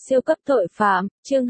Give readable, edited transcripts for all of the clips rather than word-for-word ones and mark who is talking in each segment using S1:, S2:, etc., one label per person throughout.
S1: Siêu cấp tội phạm, chương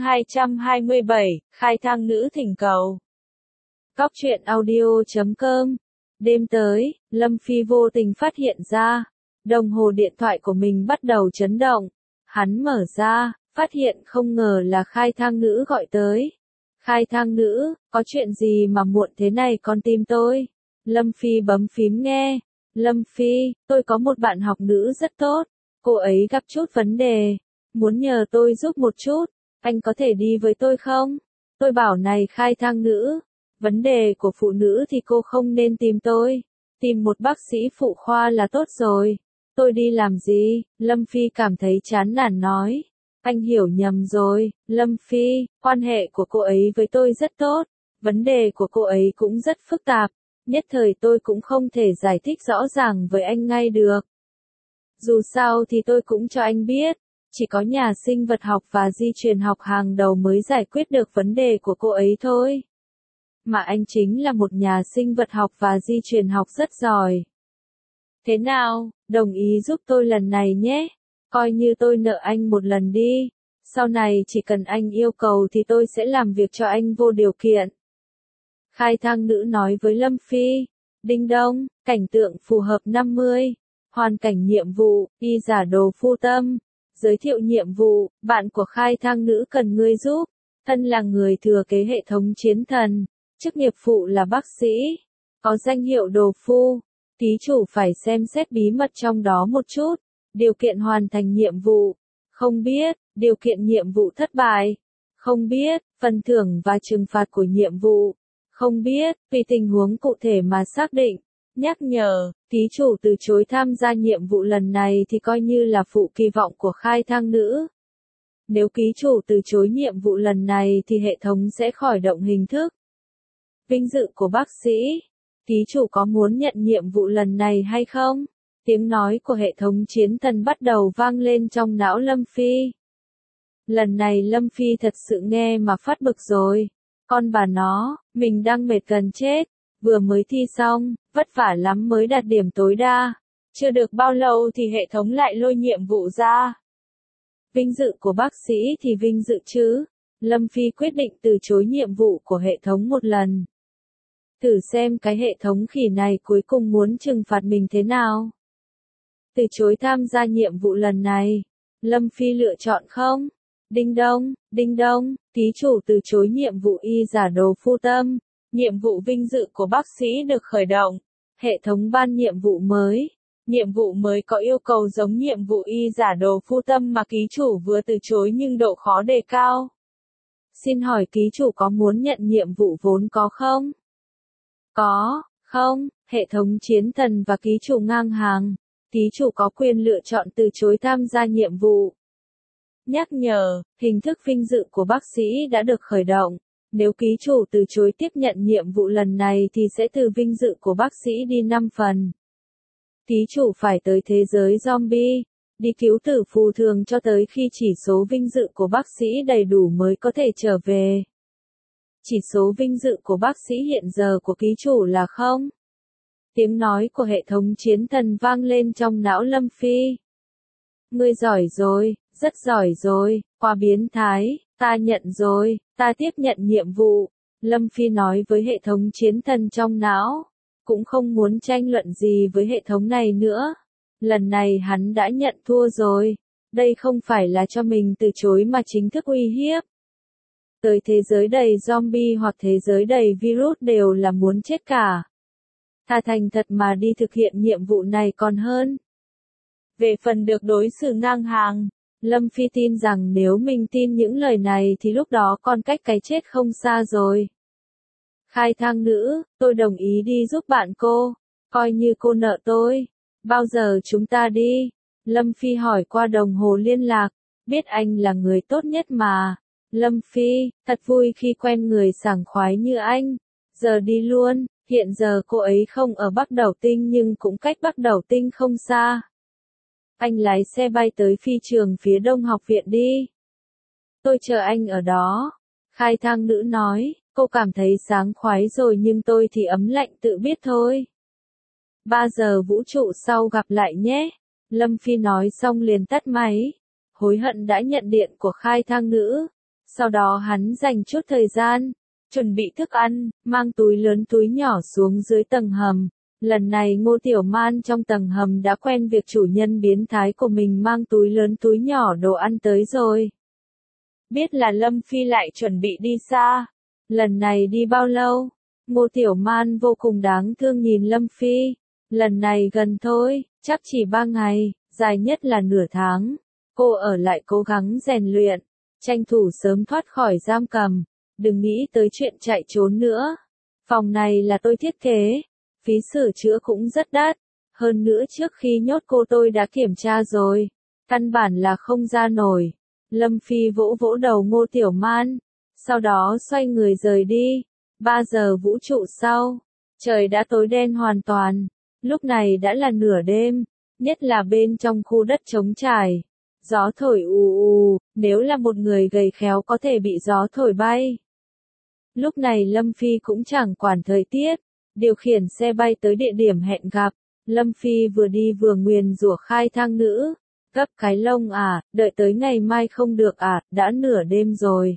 S1: 227, khai thang nữ thỉnh cầu. Góc truyện audio.com. Đêm tới, Lâm Phi vô tình phát hiện ra, đồng hồ điện thoại của mình bắt đầu chấn động. Hắn mở ra, phát hiện không ngờ là khai thang nữ gọi tới. Khai thang nữ, có chuyện gì mà muộn thế này con tìm tôi? Lâm Phi bấm phím nghe. Lâm Phi, tôi có một bạn học nữ rất tốt. Cô ấy gặp chút vấn đề. Muốn nhờ tôi giúp một chút, anh có thể đi với tôi không? Tôi bảo này khai thang nữ, vấn đề của phụ nữ thì cô không nên tìm tôi, tìm một bác sĩ phụ khoa là tốt rồi. Tôi đi làm gì? Lâm Phi cảm thấy chán nản nói. Anh hiểu nhầm rồi, Lâm Phi, quan hệ của cô ấy với tôi rất tốt, vấn đề của cô ấy cũng rất phức tạp, nhất thời tôi cũng không thể giải thích rõ ràng với anh ngay được. Dù sao thì tôi cũng cho anh biết. Chỉ có nhà sinh vật học và di truyền học hàng đầu mới giải quyết được vấn đề của cô ấy thôi. Mà anh chính là một nhà sinh vật học và di truyền học rất giỏi. Thế nào, đồng ý giúp tôi lần này nhé. Coi như tôi nợ anh một lần đi. Sau này chỉ cần anh yêu cầu thì tôi sẽ làm việc cho anh vô điều kiện. Khai thang nữ nói với Lâm Phi. Đinh đông, cảnh tượng phù hợp 50. Hoàn cảnh nhiệm vụ, y giả đồ phu tâm. Giới thiệu nhiệm vụ, bạn của khai thang nữ cần ngươi giúp. Thân là người thừa kế hệ thống chiến thần. Chức nghiệp vụ là bác sĩ. Có danh hiệu đồ phu. Ký chủ phải xem xét bí mật trong đó một chút. Điều kiện hoàn thành nhiệm vụ. Không biết, điều kiện nhiệm vụ thất bại. Không biết, phần thưởng và trừng phạt của nhiệm vụ. Không biết, tùy tình huống cụ thể mà xác định. Nhắc nhở, ký chủ từ chối tham gia nhiệm vụ lần này thì coi như là phụ kỳ vọng của khai thang nữ. Nếu ký chủ từ chối nhiệm vụ lần này thì hệ thống sẽ khởi động hình thức. Vinh dự của bác sĩ. Ký chủ có muốn nhận nhiệm vụ lần này hay không? Tiếng nói của hệ thống chiến thần bắt đầu vang lên trong não Lâm Phi. Lần này Lâm Phi thật sự nghe mà phát bực rồi. Con bà nó, mình đang mệt gần chết. Vừa mới thi xong, vất vả lắm mới đạt điểm tối đa. Chưa được bao lâu thì hệ thống lại lôi nhiệm vụ ra. Vinh dự của bác sĩ thì vinh dự chứ. Lâm Phi quyết định từ chối nhiệm vụ của hệ thống một lần. Thử xem cái hệ thống khỉ này cuối cùng muốn trừng phạt mình thế nào. Từ chối tham gia nhiệm vụ lần này. Lâm Phi lựa chọn không? Đinh đông, ký chủ từ chối nhiệm vụ y giả đồ phu tâm. Nhiệm vụ vinh dự của bác sĩ được khởi động. Hệ thống ban nhiệm vụ mới. Nhiệm vụ mới có yêu cầu giống nhiệm vụ y giả đồ phu tâm mà ký chủ vừa từ chối nhưng độ khó đề cao. Xin hỏi ký chủ có muốn nhận nhiệm vụ vốn có không? Có, không, hệ thống chiến thần và ký chủ ngang hàng. Ký chủ có quyền lựa chọn từ chối tham gia nhiệm vụ. Nhắc nhở, hình thức vinh dự của bác sĩ đã được khởi động. Nếu ký chủ từ chối tiếp nhận nhiệm vụ lần này thì sẽ từ vinh dự của bác sĩ đi 5 phần. Ký chủ phải tới thế giới zombie, đi cứu tử phù thường cho tới khi chỉ số vinh dự của bác sĩ đầy đủ mới có thể trở về. Chỉ số vinh dự của bác sĩ hiện giờ của ký chủ là 0. Tiếng nói của hệ thống chiến thần vang lên trong não Lâm Phi. Ngươi giỏi rồi, rất giỏi rồi, quá biến thái, ta nhận rồi, ta tiếp nhận nhiệm vụ. Lâm Phi nói với hệ thống chiến thần trong não. Cũng không muốn tranh luận gì với hệ thống này nữa. Lần này hắn đã nhận thua rồi. Đây không phải là cho mình từ chối mà chính thức uy hiếp. Tới thế giới đầy zombie hoặc thế giới đầy virus đều là muốn chết cả. Thà thành thật mà đi thực hiện nhiệm vụ này còn hơn. Về phần được đối xử ngang hàng, Lâm Phi tin rằng nếu mình tin những lời này thì lúc đó còn cách cái chết không xa rồi. Khai thang nữ, tôi đồng ý đi giúp bạn cô, coi như cô nợ tôi. Bao giờ chúng ta đi? Lâm Phi hỏi qua đồng hồ liên lạc, biết anh là người tốt nhất mà. Lâm Phi, thật vui khi quen người sảng khoái như anh. Giờ đi luôn, hiện giờ cô ấy không ở Bắc Đẩu Tinh nhưng cũng cách Bắc Đẩu Tinh không xa. Anh lái xe bay tới phi trường phía Đông học viện đi. Tôi chờ anh ở đó. Khai thang nữ nói, cô cảm thấy sáng khoái rồi nhưng tôi thì ấm lạnh tự biết thôi. 3 giờ vũ trụ sau gặp lại nhé. Lâm Phi nói xong liền tắt máy. hối hận đã nhận điện của khai thang nữ. Sau đó hắn dành chút thời gian, chuẩn bị thức ăn, mang túi lớn túi nhỏ xuống dưới tầng hầm. Lần này Ngô Tiểu Man trong tầng hầm đã quen việc chủ nhân biến thái của mình mang túi lớn túi nhỏ đồ ăn tới rồi. Biết là Lâm Phi lại chuẩn bị đi xa. Lần này đi bao lâu? Ngô Tiểu Man vô cùng đáng thương nhìn Lâm Phi. Lần này gần thôi, chắc chỉ 3 ngày, dài nhất là nửa tháng. Cô ở lại cố gắng rèn luyện, tranh thủ sớm thoát khỏi giam cầm. Đừng nghĩ tới chuyện chạy trốn nữa. Phòng này là tôi thiết kế. Phí sửa chữa cũng rất đắt. Hơn nữa trước khi nhốt cô tôi đã kiểm tra rồi. Căn bản là không ra nổi. Lâm Phi vỗ vỗ đầu Ngô Tiểu Man. Sau đó xoay người rời đi. 3 giờ vũ trụ sau. Trời đã tối đen hoàn toàn. Lúc này đã là nửa đêm. Nhất là bên trong khu đất trống trải. Gió thổi ù ù. Nếu là một người gầy khéo có thể bị gió thổi bay. Lúc này Lâm Phi cũng chẳng quản thời tiết. Điều khiển xe bay tới địa điểm hẹn gặp. Lâm Phi vừa đi vừa nguyền rủa khai thang nữ. Gấp cái lông à, đợi tới ngày mai không được à, đã nửa đêm rồi.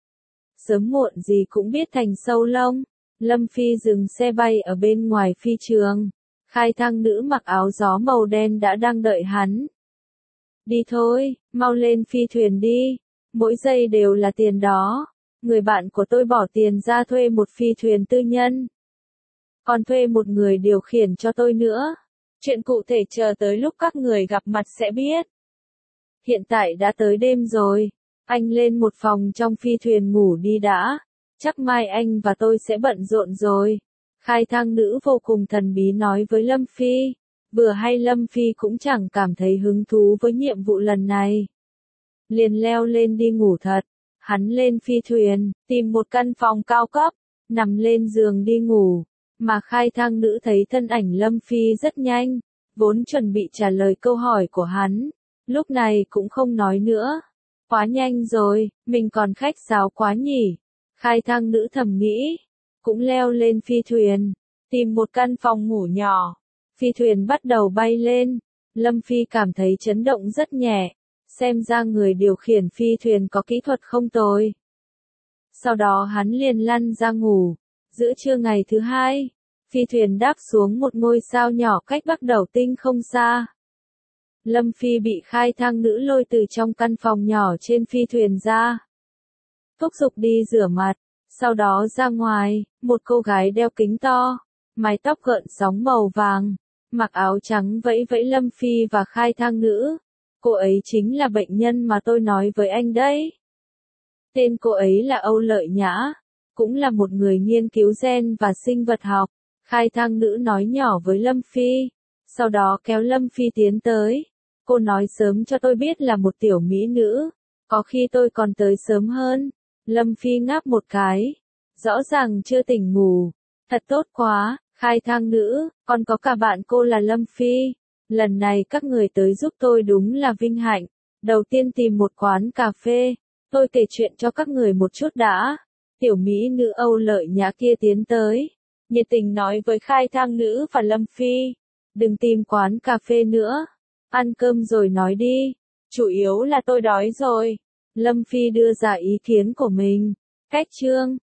S1: Sớm muộn gì cũng biết thành sâu lông. Lâm Phi dừng xe bay ở bên ngoài phi trường. Khai thang nữ mặc áo gió màu đen đã đang đợi hắn. Đi thôi, mau lên phi thuyền đi. Mỗi giây đều là tiền đó. Người bạn của tôi bỏ tiền ra thuê một phi thuyền tư nhân. Còn thuê một người điều khiển cho tôi nữa. Chuyện cụ thể chờ tới lúc các người gặp mặt sẽ biết. Hiện tại đã tới đêm rồi. Anh lên một phòng trong phi thuyền ngủ đi đã. Chắc mai anh và tôi sẽ bận rộn rồi. Khai thang nữ vô cùng thần bí nói với Lâm Phi. Vừa hay Lâm Phi cũng chẳng cảm thấy hứng thú với nhiệm vụ lần này. Liền leo lên đi ngủ thật. Hắn lên phi thuyền, tìm một căn phòng cao cấp, nằm lên giường đi ngủ. Mà khai thang nữ thấy thân ảnh Lâm Phi rất nhanh, vốn chuẩn bị trả lời câu hỏi của hắn. Lúc này cũng không nói nữa. Quá nhanh rồi, mình còn khách sáo quá nhỉ. Khai thang nữ thầm nghĩ. Cũng leo lên phi thuyền, tìm một căn phòng ngủ nhỏ. Phi thuyền bắt đầu bay lên. Lâm Phi cảm thấy chấn động rất nhẹ. Xem ra người điều khiển phi thuyền có kỹ thuật không tồi. Sau đó hắn liền lăn ra ngủ. Giữa trưa ngày thứ hai, phi thuyền đáp xuống một ngôi sao nhỏ cách Bắc Đầu Tinh không xa. Lâm Phi bị khai thang nữ lôi từ trong căn phòng nhỏ trên phi thuyền ra. Thúc giục đi rửa mặt. Sau đó ra ngoài, một cô gái đeo kính to, mái tóc gợn sóng màu vàng, mặc áo trắng vẫy vẫy Lâm Phi và khai thang nữ. Cô ấy chính là bệnh nhân mà tôi nói với anh đấy. Tên cô ấy là Âu Lợi Nhã, cũng là một người nghiên cứu gen và sinh vật học. Khai thang nữ nói nhỏ với Lâm Phi, sau đó kéo Lâm Phi tiến tới. Cô nói sớm cho tôi biết là một tiểu mỹ nữ, có khi tôi còn tới sớm hơn. Lâm Phi ngáp một cái, rõ ràng chưa tỉnh ngủ. Thật tốt quá, khai thang nữ, còn có cả bạn cô là Lâm Phi. Lần này các người tới giúp tôi đúng là vinh hạnh. Đầu tiên tìm một quán cà phê, tôi kể chuyện cho các người một chút đã. Tiểu mỹ nữ Âu Lợi Nhã kia tiến tới, nhiệt tình nói với khai thang nữ và Lâm Phi. Đừng tìm quán cà phê nữa, ăn cơm rồi nói đi. Chủ yếu là tôi đói rồi. Lâm Phi đưa ra ý kiến của mình. Cách chương